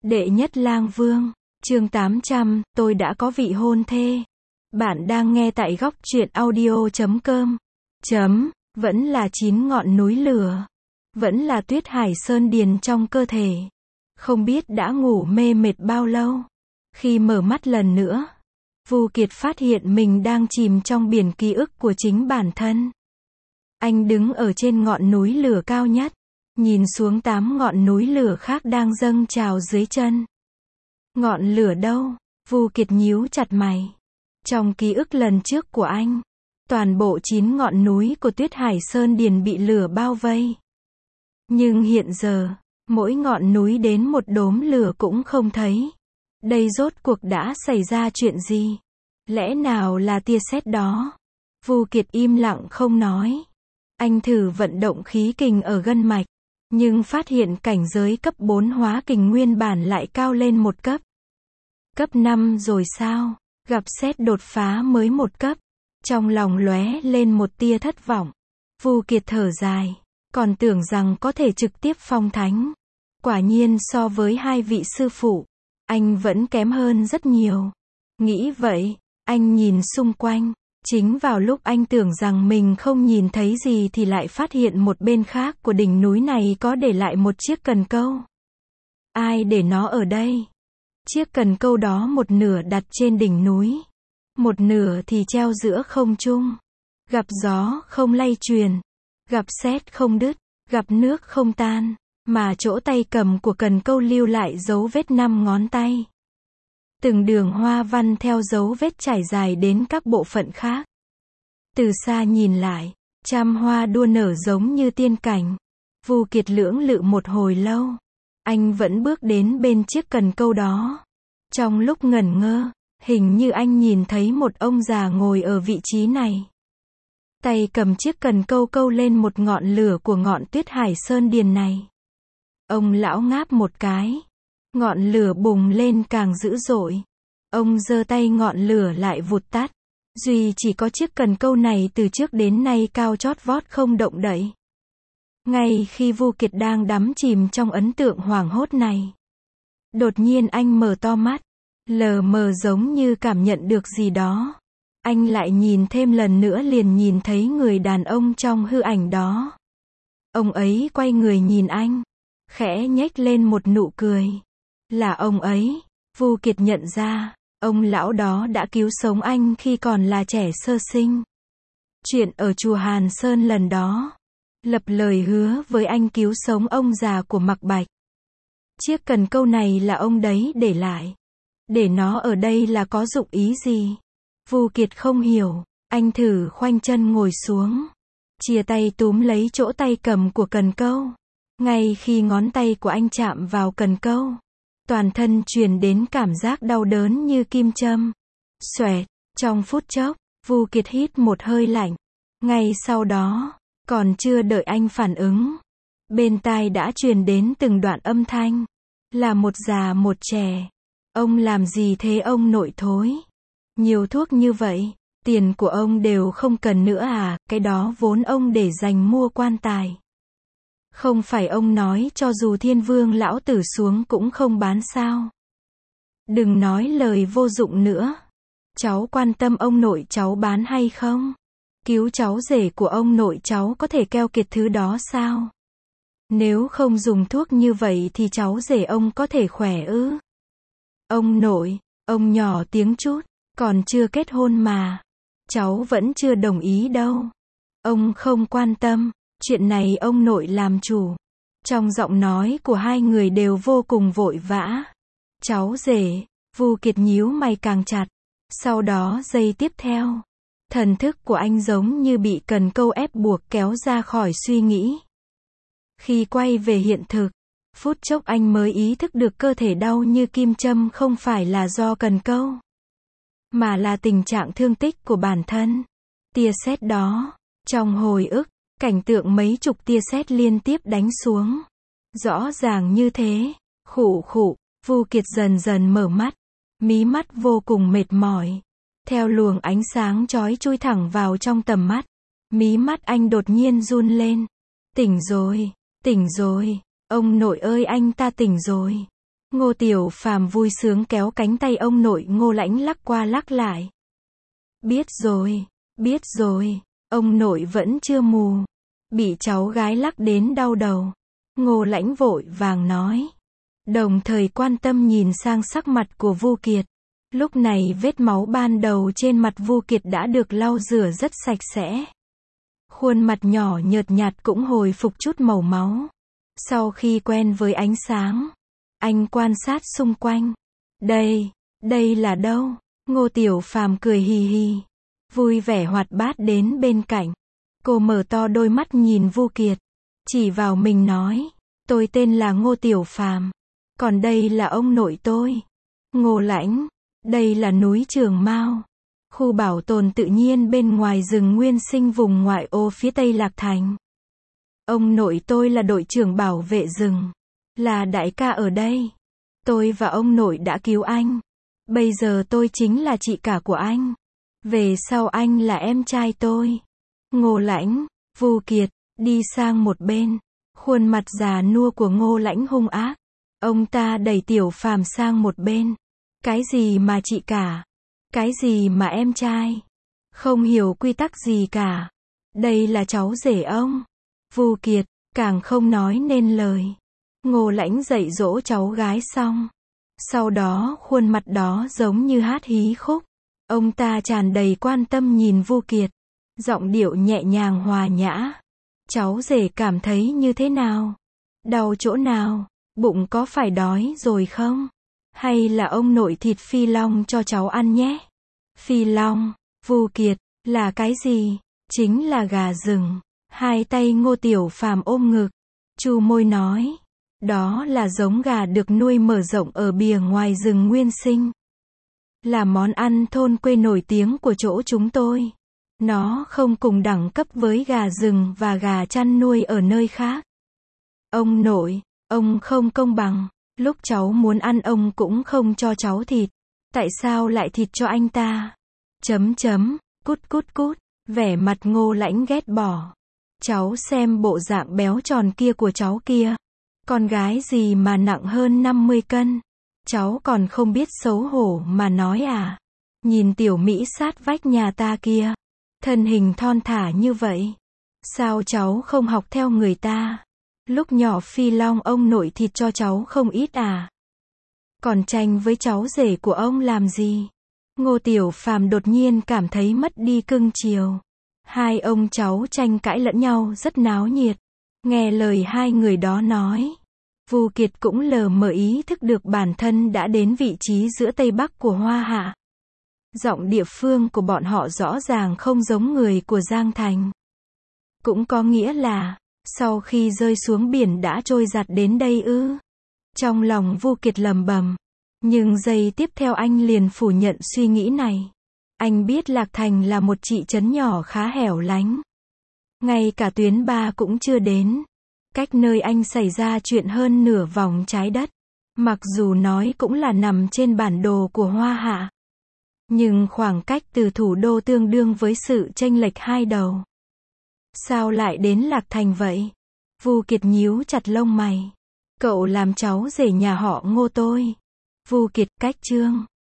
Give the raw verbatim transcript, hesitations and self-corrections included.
Đệ nhất lang vương, chương tám trăm, tôi đã có vị hôn thê. Bạn đang nghe tại góc truyện audio chấm com. Chấm, vẫn là chín ngọn núi lửa. Vẫn là tuyết hải sơn điền trong cơ thể. Không biết đã ngủ mê mệt bao lâu. Khi mở mắt lần nữa, Vu Kiệt phát hiện mình đang chìm trong biển ký ức của chính bản thân. Anh đứng ở trên ngọn núi lửa cao nhất, nhìn xuống tám ngọn núi lửa khác đang dâng trào dưới chân. Ngọn lửa đâu? Vu Kiệt nhíu chặt mày. Trong ký ức lần trước của anh, toàn bộ chín ngọn núi của Tuyết Hải Sơn Điền bị lửa bao vây. Nhưng hiện giờ, mỗi ngọn núi đến một đốm lửa cũng không thấy. Đây rốt cuộc đã xảy ra chuyện gì? Lẽ nào là tia sét đó? Vu Kiệt im lặng không nói. Anh thử vận động khí kình ở gân mạch, nhưng phát hiện cảnh giới cấp bốn hóa kình nguyên bản lại cao lên một cấp. Cấp năm rồi sao? Gặp sét đột phá mới một cấp. Trong lòng lóe lên một tia thất vọng. Vu Kiệt thở dài, còn tưởng rằng có thể trực tiếp phong thánh. Quả nhiên so với hai vị sư phụ, anh vẫn kém hơn rất nhiều. Nghĩ vậy, anh nhìn xung quanh. Chính vào lúc anh tưởng rằng mình không nhìn thấy gì thì lại phát hiện một bên khác của đỉnh núi này có để lại một chiếc cần câu. Ai để nó ở đây? Chiếc cần câu đó một nửa đặt trên đỉnh núi, một nửa thì treo giữa không trung. Gặp gió không lay truyền, gặp sét không đứt, gặp nước không tan, mà chỗ tay cầm của cần câu lưu lại dấu vết năm ngón tay. Từng đường hoa văn theo dấu vết trải dài đến các bộ phận khác. Từ xa nhìn lại, trăm hoa đua nở giống như tiên cảnh. Vu Kiệt lưỡng lự một hồi lâu. Anh vẫn bước đến bên chiếc cần câu đó. Trong lúc ngẩn ngơ, hình như anh nhìn thấy một ông già ngồi ở vị trí này. Tay cầm chiếc cần câu câu lên một ngọn lửa của ngọn Tuyết Hải Sơn Điền này. Ông lão ngáp một cái. Ngọn lửa bùng lên càng dữ dội. Ông giơ tay ngọn lửa lại vụt tắt. Duy chỉ có chiếc cần câu này từ trước đến nay cao chót vót không động đậy. Ngay khi Vu Kiệt đang đắm chìm trong ấn tượng hoảng hốt này, đột nhiên anh mở to mắt, lờ mờ giống như cảm nhận được gì đó. Anh lại nhìn thêm lần nữa liền nhìn thấy người đàn ông trong hư ảnh đó. Ông ấy quay người nhìn anh, khẽ nhếch lên một nụ cười. Là ông ấy. Vu Kiệt nhận ra, ông lão đó đã cứu sống anh khi còn là trẻ sơ sinh. Chuyện ở chùa Hàn Sơn lần đó, lập lời hứa với anh cứu sống ông già của Mạc Bạch. Chiếc cần câu này là ông đấy để lại. Để nó ở đây là có dụng ý gì? Vu Kiệt không hiểu, anh thử khoanh chân ngồi xuống, chia tay túm lấy chỗ tay cầm của cần câu. Ngay khi ngón tay của anh chạm vào cần câu, toàn thân truyền đến cảm giác đau đớn như kim châm. Xoẹt, trong phút chốc, Vu Kiệt hít một hơi lạnh. Ngay sau đó, còn chưa đợi anh phản ứng, bên tai đã truyền đến từng đoạn âm thanh. Là một già một trẻ. Ông làm gì thế ông nội thối? Nhiều thuốc như vậy, tiền của ông đều không cần nữa à, cái đó vốn ông để dành mua quan tài. Không phải ông nói cho dù thiên vương lão tử xuống cũng không bán sao? Đừng nói lời vô dụng nữa. Cháu quan tâm ông nội cháu bán hay không? Cứu cháu rể của ông nội cháu có thể keo kiệt thứ đó sao? Nếu không dùng thuốc như vậy thì cháu rể ông có thể khỏe ư? Ông nội, ông nhỏ tiếng chút, còn chưa kết hôn mà. Cháu vẫn chưa đồng ý đâu. Ông không quan tâm, chuyện này ông nội làm chủ. Trong giọng nói của hai người đều vô cùng vội vã. Cháu rể, Vu Kiệt nhíu mày càng chặt. Sau đó giây tiếp theo, thần thức của anh giống như bị cần câu ép buộc kéo ra khỏi suy nghĩ. Khi quay về hiện thực, phút chốc anh mới ý thức được cơ thể đau như kim châm không phải là do cần câu, mà là tình trạng thương tích của bản thân. Tia sét đó, trong hồi ức, cảnh tượng mấy chục tia sét liên tiếp đánh xuống. Rõ ràng như thế. Khụ khụ, Vu Kiệt dần dần mở mắt. Mí mắt vô cùng mệt mỏi. Theo luồng ánh sáng chói chui thẳng vào trong tầm mắt, mí mắt anh đột nhiên run lên. Tỉnh rồi, tỉnh rồi, ông nội ơi anh ta tỉnh rồi. Ngô Tiểu Phàm vui sướng kéo cánh tay ông nội Ngô Lãnh lắc qua lắc lại. Biết rồi, biết rồi, ông nội vẫn chưa mù. Bị cháu gái lắc đến đau đầu. Ngô Lãnh vội vàng nói. Đồng thời quan tâm nhìn sang sắc mặt của Vu Kiệt. Lúc này vết máu ban đầu trên mặt Vu Kiệt đã được lau rửa rất sạch sẽ. Khuôn mặt nhỏ nhợt nhạt cũng hồi phục chút màu máu. Sau khi quen với ánh sáng, anh quan sát xung quanh. Đây, đây là đâu? Ngô Tiểu Phàm cười hì hì, vui vẻ hoạt bát đến bên cạnh. Cô mở to đôi mắt nhìn Vu Kiệt, chỉ vào mình nói, tôi tên là Ngô Tiểu Phàm, còn đây là ông nội tôi, Ngô Lãnh. Đây là núi Trường Mao, khu bảo tồn tự nhiên bên ngoài rừng nguyên sinh vùng ngoại ô phía tây Lạc Thành. Ông nội tôi là đội trưởng bảo vệ rừng, là đại ca ở đây. Tôi và ông nội đã cứu anh. Bây giờ tôi chính là chị cả của anh. Về sau anh là em trai tôi. Ngô Lãnh, Vu Kiệt, đi sang một bên. Khuôn mặt già nua của Ngô Lãnh hung ác. Ông ta đẩy Tiểu Phàm sang một bên. Cái gì mà chị cả? Cái gì mà em trai? Không hiểu quy tắc gì cả. Đây là cháu rể ông. Vu Kiệt, càng không nói nên lời. Ngô Lãnh dạy dỗ cháu gái xong. Sau đó khuôn mặt đó giống như hát hí khúc. Ông ta tràn đầy quan tâm nhìn Vu Kiệt. Giọng điệu nhẹ nhàng hòa nhã. Cháu rể cảm thấy như thế nào? Đau chỗ nào? Bụng có phải đói rồi không? Hay là ông nội thịt phi long cho cháu ăn nhé? Phi long, Vu Kiệt, là cái gì? Chính là gà rừng. Hai tay Ngô Tiểu Phàm ôm ngực. Chu môi nói. Đó là giống gà được nuôi mở rộng ở bìa ngoài rừng nguyên sinh. Là món ăn thôn quê nổi tiếng của chỗ chúng tôi. Nó không cùng đẳng cấp với gà rừng và gà chăn nuôi ở nơi khác. Ông nội, ông không công bằng. Lúc cháu muốn ăn ông cũng không cho cháu thịt. Tại sao lại thịt cho anh ta? Chấm chấm, cút cút cút. Vẻ mặt Ngô Lãnh ghét bỏ. Cháu xem bộ dạng béo tròn kia của cháu kia. Con gái gì mà nặng hơn năm mươi cân. Cháu còn không biết xấu hổ mà nói à? Nhìn tiểu Mỹ sát vách nhà ta kia. Thân hình thon thả như vậy. Sao cháu không học theo người ta? Lúc nhỏ Phi Long ông nội thịt cho cháu không ít à? Còn tranh với cháu rể của ông làm gì? Ngô Tiểu Phàm đột nhiên cảm thấy mất đi cưng chiều. Hai ông cháu tranh cãi lẫn nhau rất náo nhiệt. Nghe lời hai người đó nói. Vu Kiệt cũng lờ mờ ý thức được bản thân đã đến vị trí giữa Tây Bắc của Hoa Hạ. Giọng địa phương của bọn họ rõ ràng không giống người của Giang Thành. Cũng có nghĩa là, sau khi rơi xuống biển đã trôi giạt đến đây ư? Trong lòng Vu Kiệt lầm bầm. Nhưng giây tiếp theo anh liền phủ nhận suy nghĩ này. Anh biết Lạc Thành là một thị trấn nhỏ khá hẻo lánh. Ngay cả tuyến ba cũng chưa đến. Cách nơi anh xảy ra chuyện hơn nửa vòng trái đất. Mặc dù nói cũng là nằm trên bản đồ của Hoa Hạ. Nhưng khoảng cách từ thủ đô tương đương với sự chênh lệch hai đầu. Sao lại đến Lạc Thành vậy? Vu Kiệt nhíu chặt lông mày. Cậu làm cháu rể nhà họ Ngô tôi. Vu Kiệt, cách chương.